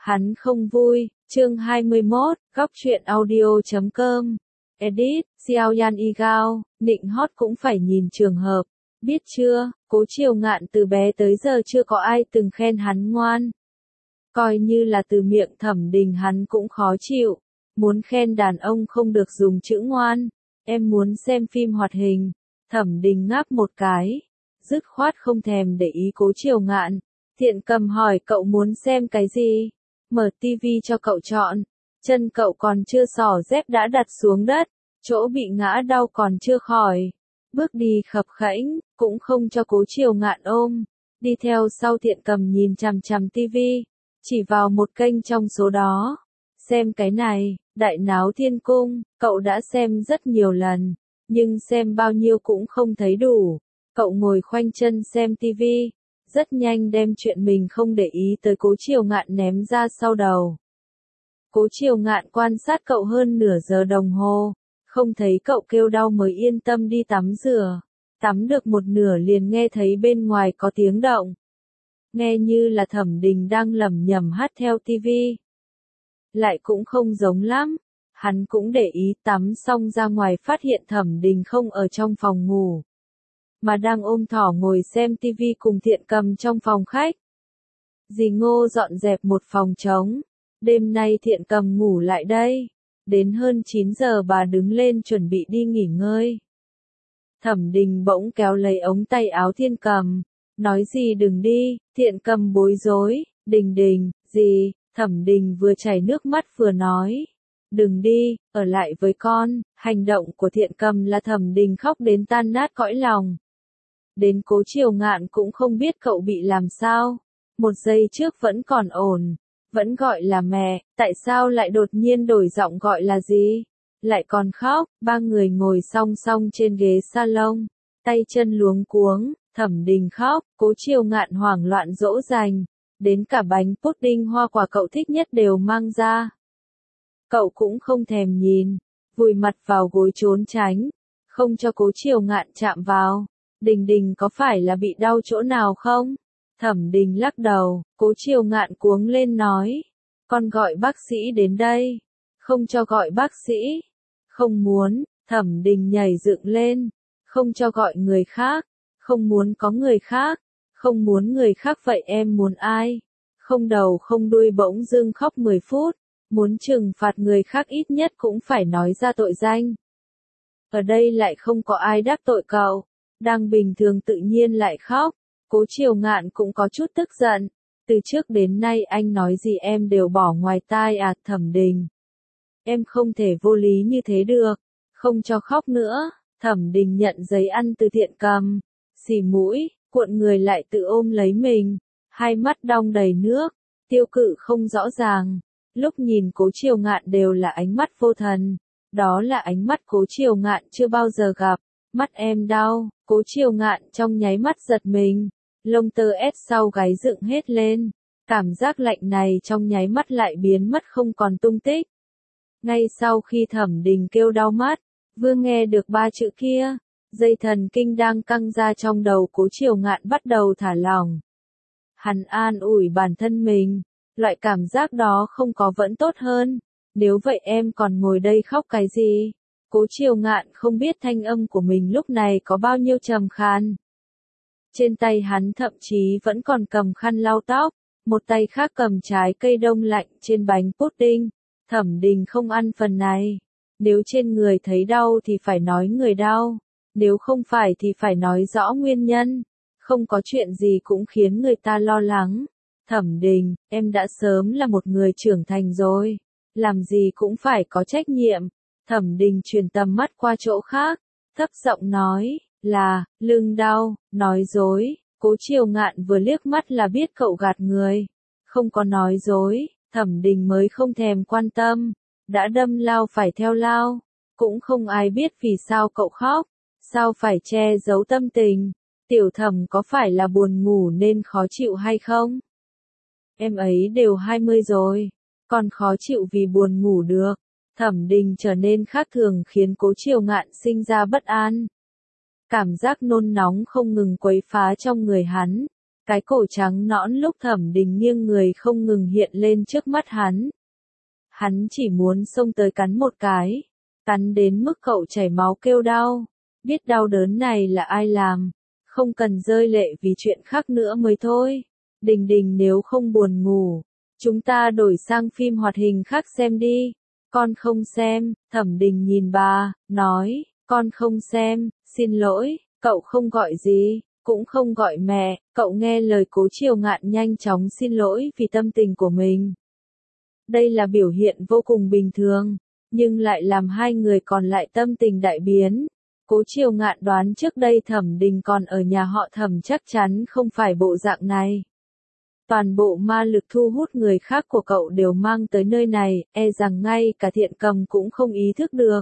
Hắn không vui, chương 21, góc truyện audio.com. Edit, Xiao Yan Y Gao, nịnh hót cũng phải nhìn trường hợp. Biết chưa, Cố Triều Ngạn từ bé tới giờ chưa có ai từng khen hắn ngoan. Coi như là từ miệng Thẩm Đình hắn cũng khó chịu. Muốn khen đàn ông không được dùng chữ ngoan. Em muốn xem phim hoạt hình. Thẩm Đình ngáp một cái. Dứt khoát không thèm để ý Cố Triều Ngạn. Thiện Cầm hỏi cậu muốn xem cái gì? Mở tivi cho cậu chọn. Chân cậu còn chưa xỏ dép đã đặt xuống đất. Chỗ bị ngã đau còn chưa khỏi. Bước đi khập khẽnh, cũng không cho Cố Triều Ngạn ôm. Đi theo sau Thiện Cầm nhìn chằm chằm tivi. Chỉ vào một kênh trong số đó. Xem cái này, Đại Náo Thiên Cung, cậu đã xem rất nhiều lần. Nhưng xem bao nhiêu cũng không thấy đủ. Cậu ngồi khoanh chân xem tivi. Rất nhanh đem chuyện mình không để ý tới Cố Triều Ngạn ném ra sau đầu. Cố Triều Ngạn quan sát cậu hơn nửa giờ đồng hồ. Không thấy cậu kêu đau mới yên tâm đi tắm rửa. Tắm được một nửa liền nghe thấy bên ngoài có tiếng động. Nghe như là Thẩm Đình đang lẩm nhẩm hát theo tivi. Lại cũng không giống lắm. Hắn cũng để ý tắm xong ra ngoài phát hiện Thẩm Đình không ở trong phòng ngủ. Mà đang ôm thỏ ngồi xem tivi cùng Thiện Cầm trong phòng khách. Dì Ngô dọn dẹp một phòng trống. Đêm nay Thiện Cầm ngủ lại đây. Đến hơn 9 giờ bà đứng lên chuẩn bị đi nghỉ ngơi. Thẩm Đình bỗng kéo lấy ống tay áo Thiện Cầm. Nói gì đừng đi, Thiện Cầm bối rối. Đình Đình, gì, Thẩm Đình vừa chảy nước mắt vừa nói. Đừng đi, ở lại với con. Hành động của Thiện Cầm là Thẩm Đình khóc đến tan nát cõi lòng. Đến Cố Triều Ngạn cũng không biết cậu bị làm sao. Một giây trước vẫn còn ổn. Vẫn gọi là mẹ, tại sao lại đột nhiên đổi giọng gọi là gì? Lại còn khóc, ba người ngồi song song trên ghế salon. Tay chân luống cuống, Thẩm Đình khóc, Cố Triều Ngạn hoảng loạn dỗ dành. Đến cả bánh pudding hoa quả cậu thích nhất đều mang ra. Cậu cũng không thèm nhìn, vùi mặt vào gối trốn tránh. Không cho Cố Triều Ngạn chạm vào. Đình Đình có phải là bị đau chỗ nào không? Thẩm Đình lắc đầu, Cố Triều Ngạn cuống lên nói. Con gọi bác sĩ đến đây. Không cho gọi bác sĩ. Không muốn, Thẩm Đình nhảy dựng lên. Không cho gọi người khác. Không muốn có người khác. Không muốn người khác vậy em muốn ai? Không đầu không đuôi bỗng dưng khóc 10 phút. Muốn trừng phạt người khác ít nhất cũng phải nói ra tội danh. Ở đây lại không có ai đắc tội cậu. Đang bình thường tự nhiên lại khóc. Cố Triều Ngạn cũng có chút tức giận. Từ trước đến nay anh nói gì em đều bỏ ngoài tai à Thẩm Đình. Em không thể vô lý như thế được. Không cho khóc nữa. Thẩm Đình nhận giấy ăn từ Thiện Cầm. Xì mũi, cuộn người lại tự ôm lấy mình. Hai mắt đong đầy nước. Tiêu cự không rõ ràng. Lúc nhìn Cố Triều Ngạn đều là ánh mắt vô thần. Đó là ánh mắt Cố Triều Ngạn chưa bao giờ gặp. Mắt em đau, Cố Triều Ngạn trong nháy mắt giật mình. Lông tơ ét sau gáy dựng hết lên. Cảm giác lạnh này trong nháy mắt lại biến mất không còn tung tích. Ngay sau khi Thẩm Đình kêu đau mắt, vừa nghe được ba chữ kia, dây thần kinh đang căng ra trong đầu Cố Triều Ngạn bắt đầu thả lỏng. Hắn an ủi bản thân mình, loại cảm giác đó không có vẫn tốt hơn. Nếu vậy em còn ngồi đây khóc cái gì? Cố Triều Ngạn không biết thanh âm của mình lúc này có bao nhiêu trầm khan. Trên tay hắn thậm chí vẫn còn cầm khăn lau tóc, một tay khác cầm trái cây đông lạnh trên bánh pudding. Thẩm Đình không ăn phần này. Nếu trên người thấy đau thì phải nói người đau. Nếu không phải thì phải nói rõ nguyên nhân. Không có chuyện gì cũng khiến người ta lo lắng. Thẩm Đình, em đã sớm là một người trưởng thành rồi. Làm gì cũng phải có trách nhiệm. Thẩm Đình chuyển tầm mắt qua chỗ khác. Thấp giọng nói, là, lưng đau, nói dối. Cố Triều Ngạn vừa liếc mắt là biết cậu gạt người. Không có nói dối, Thẩm Đình mới không thèm quan tâm. Đã đâm lao phải theo lao. Cũng không ai biết vì sao cậu khóc. Sao phải che giấu tâm tình. Tiểu Thẩm có phải là buồn ngủ nên khó chịu hay không? Em ấy đều 20 rồi. Còn khó chịu vì buồn ngủ được. Thẩm Đình trở nên khác thường khiến Cố Triều Ngạn sinh ra bất an. Cảm giác nôn nóng không ngừng quấy phá trong người hắn. Cái cổ trắng nõn lúc Thẩm Đình nghiêng người không ngừng hiện lên trước mắt hắn. Hắn chỉ muốn xông tới cắn một cái, cắn đến mức cậu chảy máu kêu đau. Biết đau đớn này là ai làm, không cần rơi lệ vì chuyện khác nữa mới thôi. Đình Đình nếu không buồn ngủ, chúng ta đổi sang phim hoạt hình khác xem đi. Con không xem, Thẩm Đình nhìn bà, nói, con không xem, xin lỗi, cậu không gọi gì, cũng không gọi mẹ, cậu nghe lời Cố Triều Ngạn nhanh chóng xin lỗi vì tâm tình của mình. Đây là biểu hiện vô cùng bình thường, nhưng lại làm hai người còn lại tâm tình đại biến. Cố Triều Ngạn đoán trước đây Thẩm Đình còn ở nhà họ Thẩm chắc chắn không phải bộ dạng này. Toàn bộ ma lực thu hút người khác của cậu đều mang tới nơi này, e rằng ngay cả Thiện Cầm cũng không ý thức được.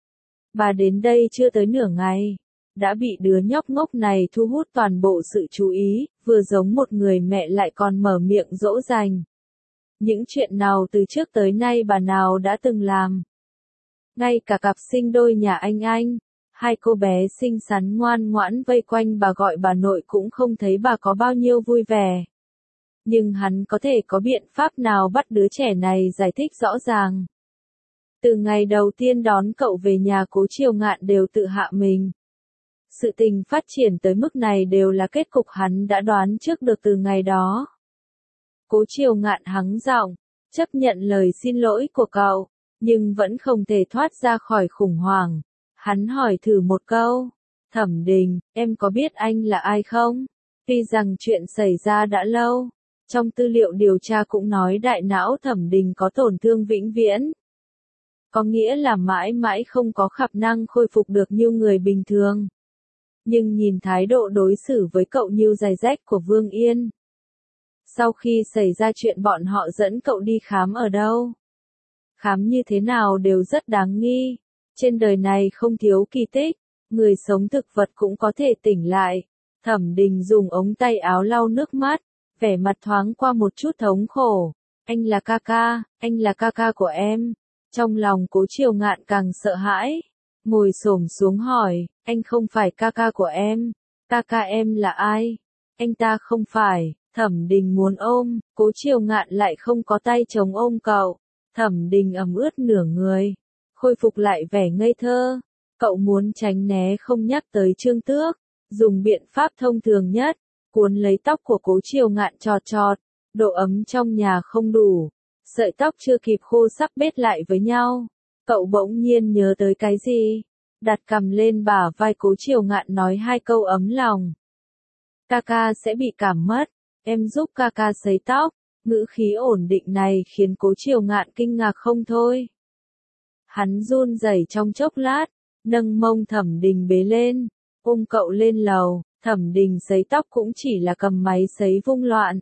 Bà đến đây chưa tới nửa ngày, đã bị đứa nhóc ngốc này thu hút toàn bộ sự chú ý, vừa giống một người mẹ lại còn mở miệng dỗ dành. Những chuyện nào từ trước tới nay bà nào đã từng làm. Ngay cả cặp sinh đôi nhà anh, hai cô bé xinh xắn ngoan ngoãn vây quanh bà gọi bà nội cũng không thấy bà có bao nhiêu vui vẻ. Nhưng hắn có thể có biện pháp nào bắt đứa trẻ này giải thích rõ ràng. Từ ngày đầu tiên đón cậu về nhà Cố Triều Ngạn đều tự hạ mình. Sự tình phát triển tới mức này đều là kết cục hắn đã đoán trước được từ ngày đó. Cố Triều Ngạn hắng giọng, chấp nhận lời xin lỗi của cậu, nhưng vẫn không thể thoát ra khỏi khủng hoảng. Hắn hỏi thử một câu, Thẩm Đình, em có biết anh là ai không? Tuy rằng chuyện xảy ra đã lâu, trong tư liệu điều tra cũng nói đại não Thẩm Đình có tổn thương vĩnh viễn. Có nghĩa là mãi mãi không có khả năng khôi phục được như người bình thường. Nhưng nhìn thái độ đối xử với cậu như giày rách của Vương Yên. Sau khi xảy ra chuyện bọn họ dẫn cậu đi khám ở đâu? Khám như thế nào đều rất đáng nghi. Trên đời này không thiếu kỳ tích, người sống thực vật cũng có thể tỉnh lại. Thẩm Đình dùng ống tay áo lau nước mắt, vẻ mặt thoáng qua một chút thống khổ. Anh là ca ca của em. Trong lòng Cố Triều Ngạn càng sợ hãi. Ngồi xổm xuống hỏi, anh không phải ca ca của em. Ca em là ai? Anh ta không phải. Thẩm Đình muốn ôm, Cố Triều Ngạn lại không có tay chống ôm cậu. Thẩm Đình ẩm ướt nửa người, khôi phục lại vẻ ngây thơ. Cậu muốn tránh né không nhắc tới Trương Tước, dùng biện pháp thông thường nhất, cuốn lấy tóc của Cố Triều Ngạn chọt chọt, độ ấm trong nhà không đủ, sợi tóc chưa kịp khô sắc bết lại với nhau. Cậu bỗng nhiên nhớ tới cái gì, đặt cằm lên bả vai Cố Triều Ngạn nói hai câu ấm lòng. Ca sẽ bị cảm mất, em giúp ca sấy tóc. Ngữ khí ổn định này khiến Cố Triều Ngạn kinh ngạc không thôi. Hắn run rẩy trong chốc lát, nâng mông Thẩm Đình bế lên, ôm cậu lên lầu. Thẩm Đình sấy tóc cũng chỉ là cầm máy sấy vung loạn.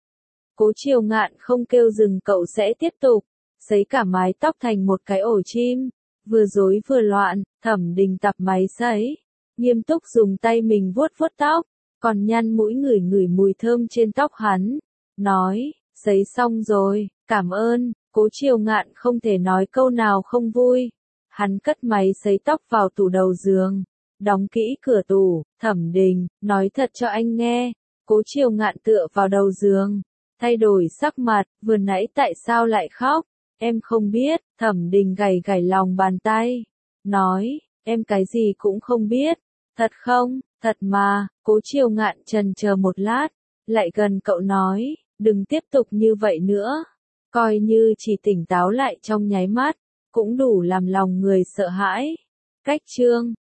Cố Triều Ngạn không kêu dừng cậu sẽ tiếp tục, sấy cả mái tóc thành một cái ổ chim, vừa rối vừa loạn. Thẩm Đình tập máy sấy, nghiêm túc dùng tay mình vuốt vuốt tóc, còn nhăn mũi ngửi mùi thơm trên tóc hắn, nói, sấy xong rồi, cảm ơn. Cố Triều Ngạn không thể nói câu nào không vui. Hắn cất máy sấy tóc vào tủ đầu giường, đóng kỹ cửa tủ. Thẩm Đình, nói thật cho anh nghe. Cố Triều Ngạn tựa vào đầu giường, thay đổi sắc mặt, vừa nãy tại sao lại khóc? Em không biết. Thẩm Đình gảy lòng bàn tay, nói, em cái gì cũng không biết. Thật không? Thật mà. Cố Triều Ngạn chần chờ một lát, lại gần cậu nói, đừng tiếp tục như vậy nữa. Coi như chỉ tỉnh táo lại trong nháy mắt, cũng đủ làm lòng người sợ hãi. Cách chương